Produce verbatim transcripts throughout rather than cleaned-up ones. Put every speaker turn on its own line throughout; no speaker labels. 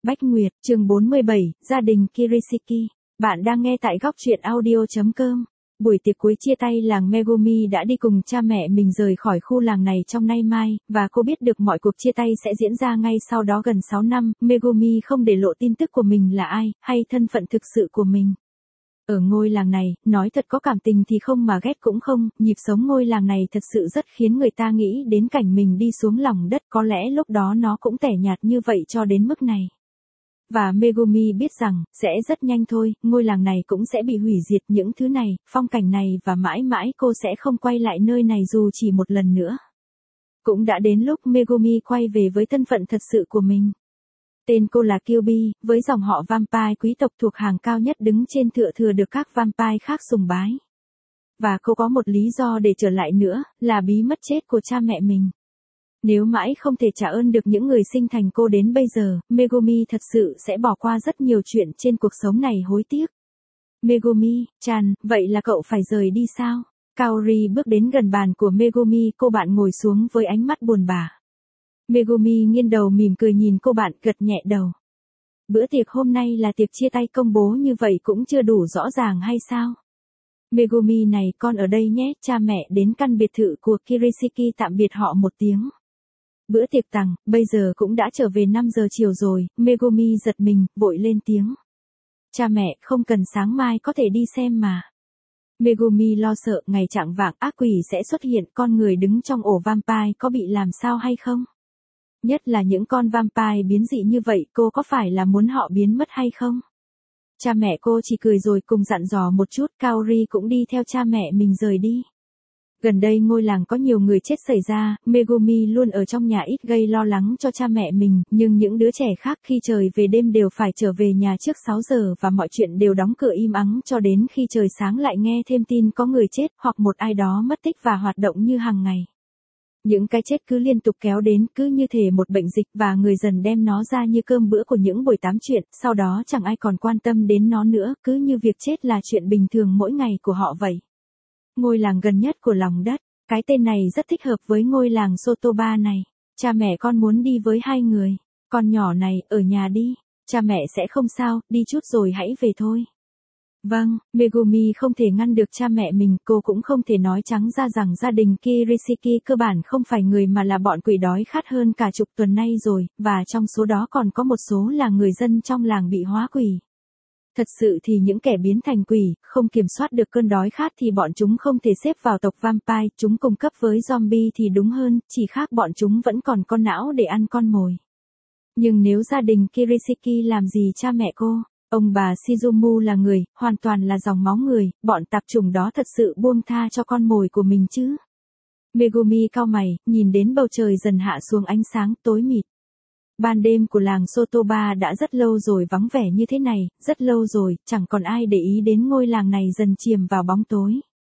Bách Nguyệt, chương bốn mươi bảy, gia đình Kirishiki. Bạn đang nghe tại góc truyện audio chấm com. Buổi tiệc cuối chia tay làng Megumi đã đi cùng cha mẹ mình rời khỏi khu làng này trong nay mai, và cô biết được mọi cuộc chia tay sẽ diễn ra ngay sau đó gần sáu năm. Megumi không để lộ tin tức của mình là ai, hay thân phận thực sự của mình. Ở ngôi làng này, nói thật có cảm tình thì không mà ghét cũng không, nhịp sống ngôi làng này thật sự rất khiến người ta nghĩ đến cảnh mình đi xuống lòng đất, có lẽ lúc đó nó cũng tẻ nhạt như vậy cho đến mức này. Và Megumi biết rằng, sẽ rất nhanh thôi, ngôi làng này cũng sẽ bị hủy diệt, những thứ này, phong cảnh này và mãi mãi cô sẽ không quay lại nơi này dù chỉ một lần nữa. Cũng đã đến lúc Megumi quay về với thân phận thật sự của mình. Tên cô là Kyuubi, với dòng họ vampire quý tộc thuộc hàng cao nhất đứng trên thượng thừa được các vampire khác sùng bái. Và cô có một lý do để trở lại nữa, là bí mất chết của cha mẹ mình. Nếu mãi không thể trả ơn được những người sinh thành cô đến bây giờ, Megumi thật sự sẽ bỏ qua rất nhiều chuyện trên cuộc sống này hối tiếc. Megumi-chan, vậy là cậu phải rời đi sao? Kaori bước đến gần bàn của Megumi, cô bạn ngồi xuống với ánh mắt buồn bã. Megumi nghiêng đầu mỉm cười nhìn cô bạn, gật nhẹ đầu. Bữa tiệc hôm nay là tiệc chia tay công bố như vậy cũng chưa đủ rõ ràng hay sao? Megumi này, con ở đây nhé, cha mẹ đến căn biệt thự của Kirishiki tạm biệt họ một tiếng. Bữa tiệc tàng, bây giờ cũng đã trở về năm giờ chiều rồi, Megumi giật mình, vội lên tiếng. Cha mẹ, không cần, sáng mai có thể đi xem mà. Megumi lo sợ ngày chạng vạng ác quỷ sẽ xuất hiện, con người đứng trong ổ vampire có bị làm sao hay không? Nhất là những con vampire biến dị như vậy, cô có phải là muốn họ biến mất hay không? Cha mẹ cô chỉ cười rồi cùng dặn dò một chút, Kaori cũng đi theo cha mẹ mình rời đi. Gần đây ngôi làng có nhiều người chết xảy ra, Megumi luôn ở trong nhà ít gây lo lắng cho cha mẹ mình, nhưng những đứa trẻ khác khi trời về đêm đều phải trở về nhà trước sáu giờ và mọi chuyện đều đóng cửa im ắng cho đến khi trời sáng lại nghe thêm tin có người chết hoặc một ai đó mất tích và hoạt động như hàng ngày. Những cái chết cứ liên tục kéo đến, cứ như thể một bệnh dịch, và người dần đem nó ra như cơm bữa của những buổi tám chuyện, sau đó chẳng ai còn quan tâm đến nó nữa, cứ như việc chết là chuyện bình thường mỗi ngày của họ vậy. Ngôi làng gần nhất của lòng đất, cái tên này rất thích hợp với ngôi làng Sotoba này. Cha mẹ con muốn đi với hai người. Con nhỏ này, ở nhà đi. Cha mẹ sẽ không sao, đi chút rồi hãy về thôi. Vâng, Megumi không thể ngăn được cha mẹ mình, cô cũng không thể nói trắng ra rằng gia đình Kirishiki cơ bản không phải người mà là bọn quỷ đói khát hơn cả chục tuần nay rồi, và trong số đó còn có một số là người dân trong làng bị hóa quỷ. Thật sự thì những kẻ biến thành quỷ, không kiểm soát được cơn đói khát thì bọn chúng không thể xếp vào tộc vampire, chúng cùng cấp với zombie thì đúng hơn, chỉ khác bọn chúng vẫn còn con não để ăn con mồi. Nhưng nếu gia đình Kirishiki làm gì cha mẹ cô? Ông bà Shizumu là người, hoàn toàn là dòng máu người, bọn tạp chủng đó thật sự buông tha cho con mồi của mình chứ? Megumi cau mày, nhìn đến bầu trời dần hạ xuống ánh sáng tối mịt. Ban đêm của làng Sotoba đã rất lâu rồi vắng vẻ như thế này, rất lâu rồi, chẳng còn ai để ý đến ngôi làng này dần chìm vào bóng tối.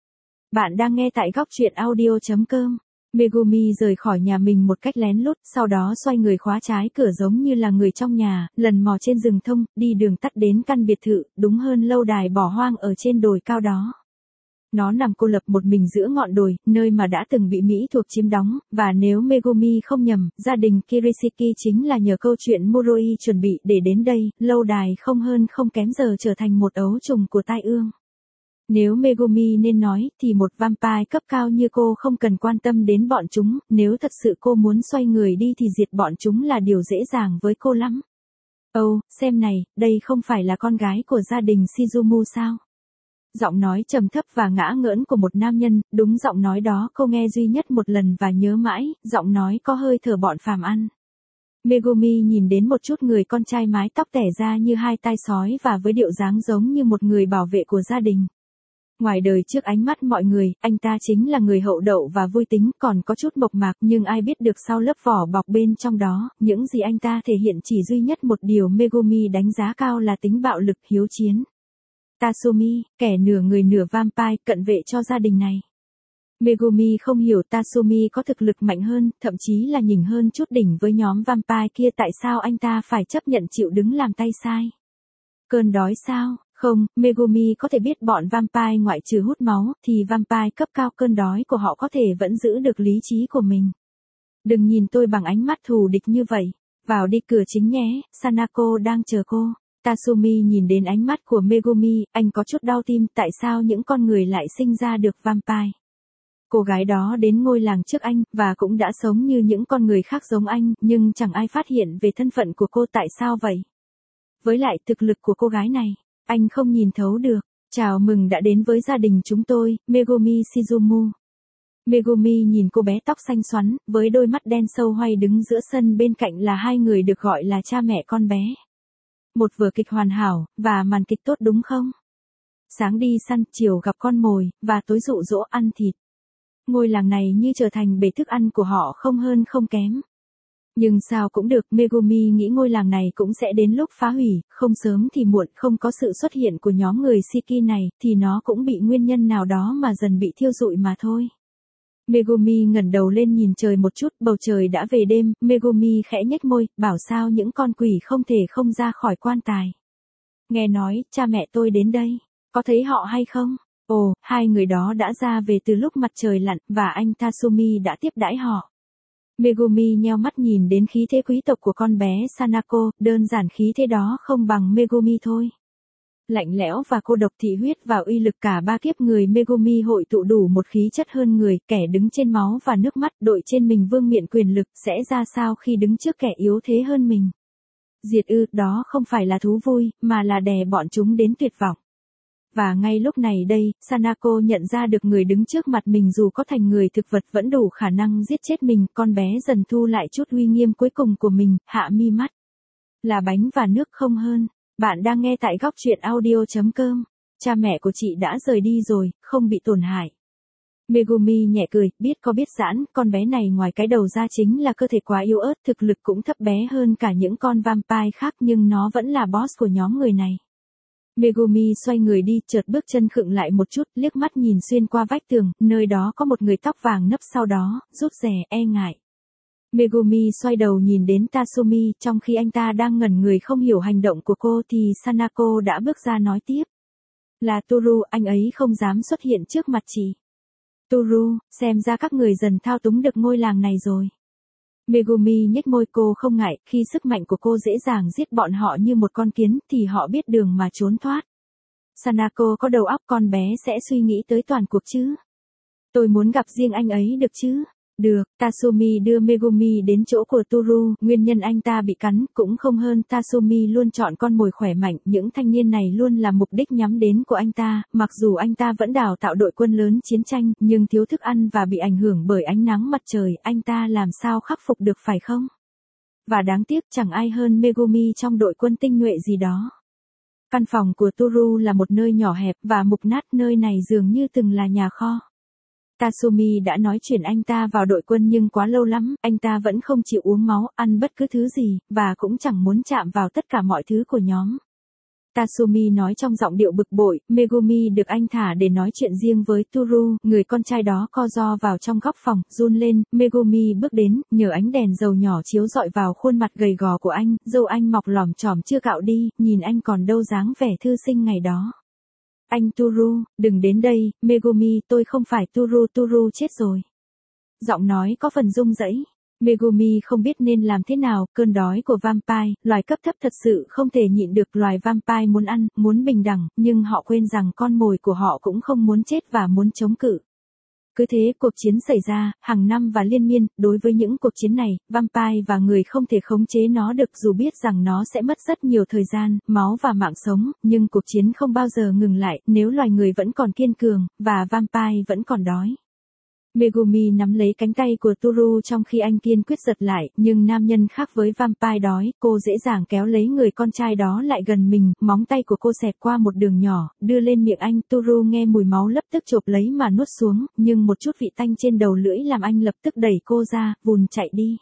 Bạn đang nghe tại góc truyện audio chấm com. Megumi rời khỏi nhà mình một cách lén lút, sau đó xoay người khóa trái cửa giống như là người trong nhà, lần mò trên rừng thông, đi đường tắt đến căn biệt thự, đúng hơn lâu đài bỏ hoang ở trên đồi cao đó. Nó nằm cô lập một mình giữa ngọn đồi, nơi mà đã từng bị Mỹ thuộc chiếm đóng, và nếu Megumi không nhầm, gia đình Kirishiki chính là nhờ câu chuyện Muroi chuẩn bị để đến đây, lâu đài không hơn không kém giờ trở thành một ấu trùng của tai ương. Nếu Megumi nên nói, thì một vampire cấp cao như cô không cần quan tâm đến bọn chúng, nếu thật sự cô muốn xoay người đi thì diệt bọn chúng là điều dễ dàng với cô lắm. Ồ, oh, xem này, đây không phải là con gái của gia đình Shizumu sao? Giọng nói trầm thấp và ngã ngỡn của một nam nhân, đúng giọng nói đó cô nghe duy nhất một lần và nhớ mãi, giọng nói có hơi thở bọn phàm ăn. Megumi nhìn đến một chút người con trai mái tóc tẻ ra như hai tai sói và với điệu dáng giống như một người bảo vệ của gia đình. Ngoài đời trước ánh mắt mọi người, anh ta chính là người hậu đậu và vui tính, còn có chút mộc mạc, nhưng ai biết được sau lớp vỏ bọc bên trong đó, những gì anh ta thể hiện chỉ duy nhất một điều Megumi đánh giá cao là tính bạo lực hiếu chiến. Tatsumi, kẻ nửa người nửa vampire, cận vệ cho gia đình này. Megumi không hiểu Tatsumi có thực lực mạnh hơn, thậm chí là nhỉnh hơn chút đỉnh với nhóm vampire kia, tại sao anh ta phải chấp nhận chịu đứng làm tay sai. Cơn đói sao? Không, Megumi có thể biết bọn vampire ngoại trừ hút máu, thì vampire cấp cao cơn đói của họ có thể vẫn giữ được lý trí của mình. Đừng nhìn tôi bằng ánh mắt thù địch như vậy. Vào đi cửa chính nhé, Sanako đang chờ cô. Tatsumi nhìn đến ánh mắt của Megumi, anh có chút đau tim, tại sao những con người lại sinh ra được vampire? Cô gái đó đến ngôi làng trước anh, và cũng đã sống như những con người khác giống anh, nhưng chẳng ai phát hiện về thân phận của cô, tại sao vậy? Với lại thực lực của cô gái này, anh không nhìn thấu được. Chào mừng đã đến với gia đình chúng tôi, Megumi Shizumu. Megumi nhìn cô bé tóc xanh xoắn, với đôi mắt đen sâu hoay đứng giữa sân, bên cạnh là hai người được gọi là cha mẹ con bé. Một vở kịch hoàn hảo, và màn kịch tốt đúng không? Sáng đi săn, chiều gặp con mồi, và tối dụ dỗ ăn thịt. Ngôi làng này như trở thành bể thức ăn của họ, không hơn không kém. Nhưng sao cũng được, Megumi nghĩ ngôi làng này cũng sẽ đến lúc phá hủy, không sớm thì muộn, không có sự xuất hiện của nhóm người Shiki này, thì nó cũng bị nguyên nhân nào đó mà dần bị thiêu rụi mà thôi. Megumi ngẩng đầu lên nhìn trời một chút, bầu trời đã về đêm, Megumi khẽ nhếch môi, bảo sao những con quỷ không thể không ra khỏi quan tài. Nghe nói, cha mẹ tôi đến đây, có thấy họ hay không? Ồ, hai người đó đã ra về từ lúc mặt trời lặn, và anh Tatsumi đã tiếp đãi họ. Megumi nheo mắt nhìn đến khí thế quý tộc của con bé Sanako, đơn giản khí thế đó không bằng Megumi thôi. Lạnh lẽo và cô độc, thị huyết và uy lực, cả ba kiếp người Megumi hội tụ đủ một khí chất hơn người, kẻ đứng trên máu và nước mắt, đội trên mình vương miện quyền lực, sẽ ra sao khi đứng trước kẻ yếu thế hơn mình? Diệt ư, đó không phải là thú vui, mà là đè bọn chúng đến tuyệt vọng. Và ngay lúc này đây, Sanako nhận ra được người đứng trước mặt mình dù có thành người thực vật vẫn đủ khả năng giết chết mình, con bé dần thu lại chút uy nghiêm cuối cùng của mình, hạ mi mắt. Là bánh và nước không hơn. Bạn đang nghe tại góc truyện audio chấm com. Cha mẹ của chị đã rời đi rồi, không bị tổn hại. Megumi nhẹ cười, biết có biết giãn, con bé này ngoài cái đầu ra chính là cơ thể quá yếu ớt, thực lực cũng thấp bé hơn cả những con vampire khác, nhưng nó vẫn là boss của nhóm người này. Megumi xoay người đi, chợt bước chân khựng lại một chút, liếc mắt nhìn xuyên qua vách tường, nơi đó có một người tóc vàng nấp sau đó, rút rè, e ngại. Megumi xoay đầu nhìn đến Tatsumi, trong khi anh ta đang ngẩn người không hiểu hành động của cô thì Sanako đã bước ra nói tiếp. Là Toru, anh ấy không dám xuất hiện trước mặt chị. Toru, xem ra các người dần thao túng được ngôi làng này rồi. Megumi nhếch môi, cô không ngại, khi sức mạnh của cô dễ dàng giết bọn họ như một con kiến thì họ biết đường mà trốn thoát. Sanako có đầu óc, con bé sẽ suy nghĩ tới toàn cuộc chứ. Tôi muốn gặp riêng anh ấy được chứ? Được, Tatsumi đưa Megumi đến chỗ của Toru, nguyên nhân anh ta bị cắn cũng không hơn Tatsumi luôn chọn con mồi khỏe mạnh, những thanh niên này luôn là mục đích nhắm đến của anh ta, mặc dù anh ta vẫn đào tạo đội quân lớn chiến tranh, nhưng thiếu thức ăn và bị ảnh hưởng bởi ánh nắng mặt trời, anh ta làm sao khắc phục được phải không? Và đáng tiếc chẳng ai hơn Megumi trong đội quân tinh nhuệ gì đó. Căn phòng của Toru là một nơi nhỏ hẹp và mục nát, nơi này dường như từng là nhà kho. Tatsumi đã nói chuyển anh ta vào đội quân nhưng quá lâu lắm, anh ta vẫn không chịu uống máu, ăn bất cứ thứ gì, và cũng chẳng muốn chạm vào tất cả mọi thứ của nhóm. Tatsumi nói trong giọng điệu bực bội, Megumi được anh thả để nói chuyện riêng với Toru, người con trai đó co ro vào trong góc phòng, run lên, Megumi bước đến, nhờ ánh đèn dầu nhỏ chiếu rọi vào khuôn mặt gầy gò của anh, râu anh mọc lòm chòm chưa cạo đi, nhìn anh còn đâu dáng vẻ thư sinh ngày đó. Anh Toru, đừng đến đây, Megumi, tôi không phải Toru, Toru chết rồi. Giọng nói có phần rung rẩy. Megumi không biết nên làm thế nào, cơn đói của vampire, loài cấp thấp thật sự không thể nhịn được, loài vampire muốn ăn, muốn bình đẳng, nhưng họ quên rằng con mồi của họ cũng không muốn chết và muốn chống cự. Cứ thế cuộc chiến xảy ra, hàng năm và liên miên, đối với những cuộc chiến này, vampire và người không thể khống chế nó được dù biết rằng nó sẽ mất rất nhiều thời gian, máu và mạng sống, nhưng cuộc chiến không bao giờ ngừng lại, nếu loài người vẫn còn kiên cường, và vampire vẫn còn đói. Megumi nắm lấy cánh tay của Toru trong khi anh kiên quyết giật lại, nhưng nam nhân khác với vampire đói, cô dễ dàng kéo lấy người con trai đó lại gần mình, móng tay của cô xẹt qua một đường nhỏ, đưa lên miệng anh, Toru nghe mùi máu lập tức chộp lấy mà nuốt xuống, nhưng một chút vị tanh trên đầu lưỡi làm anh lập tức đẩy cô ra, vùn chạy đi.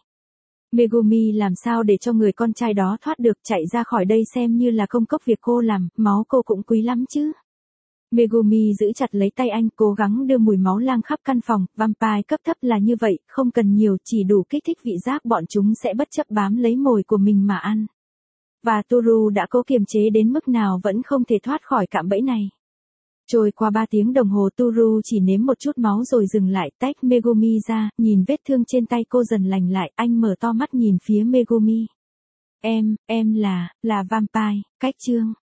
Megumi làm sao để cho người con trai đó thoát được, chạy ra khỏi đây xem như là công cốc việc cô làm, máu cô cũng quý lắm chứ. Megumi giữ chặt lấy tay anh, cố gắng đưa mùi máu lang khắp căn phòng, vampire cấp thấp là như vậy, không cần nhiều, chỉ đủ kích thích vị giác bọn chúng sẽ bất chấp bám lấy mồi của mình mà ăn. Và Toru đã cố kiềm chế đến mức nào vẫn không thể thoát khỏi cạm bẫy này. Trôi qua ba tiếng đồng hồ, Toru chỉ nếm một chút máu rồi dừng lại, tách Megumi ra, nhìn vết thương trên tay cô dần lành lại, anh mở to mắt nhìn phía Megumi. Em, em là, là vampire, cách chương.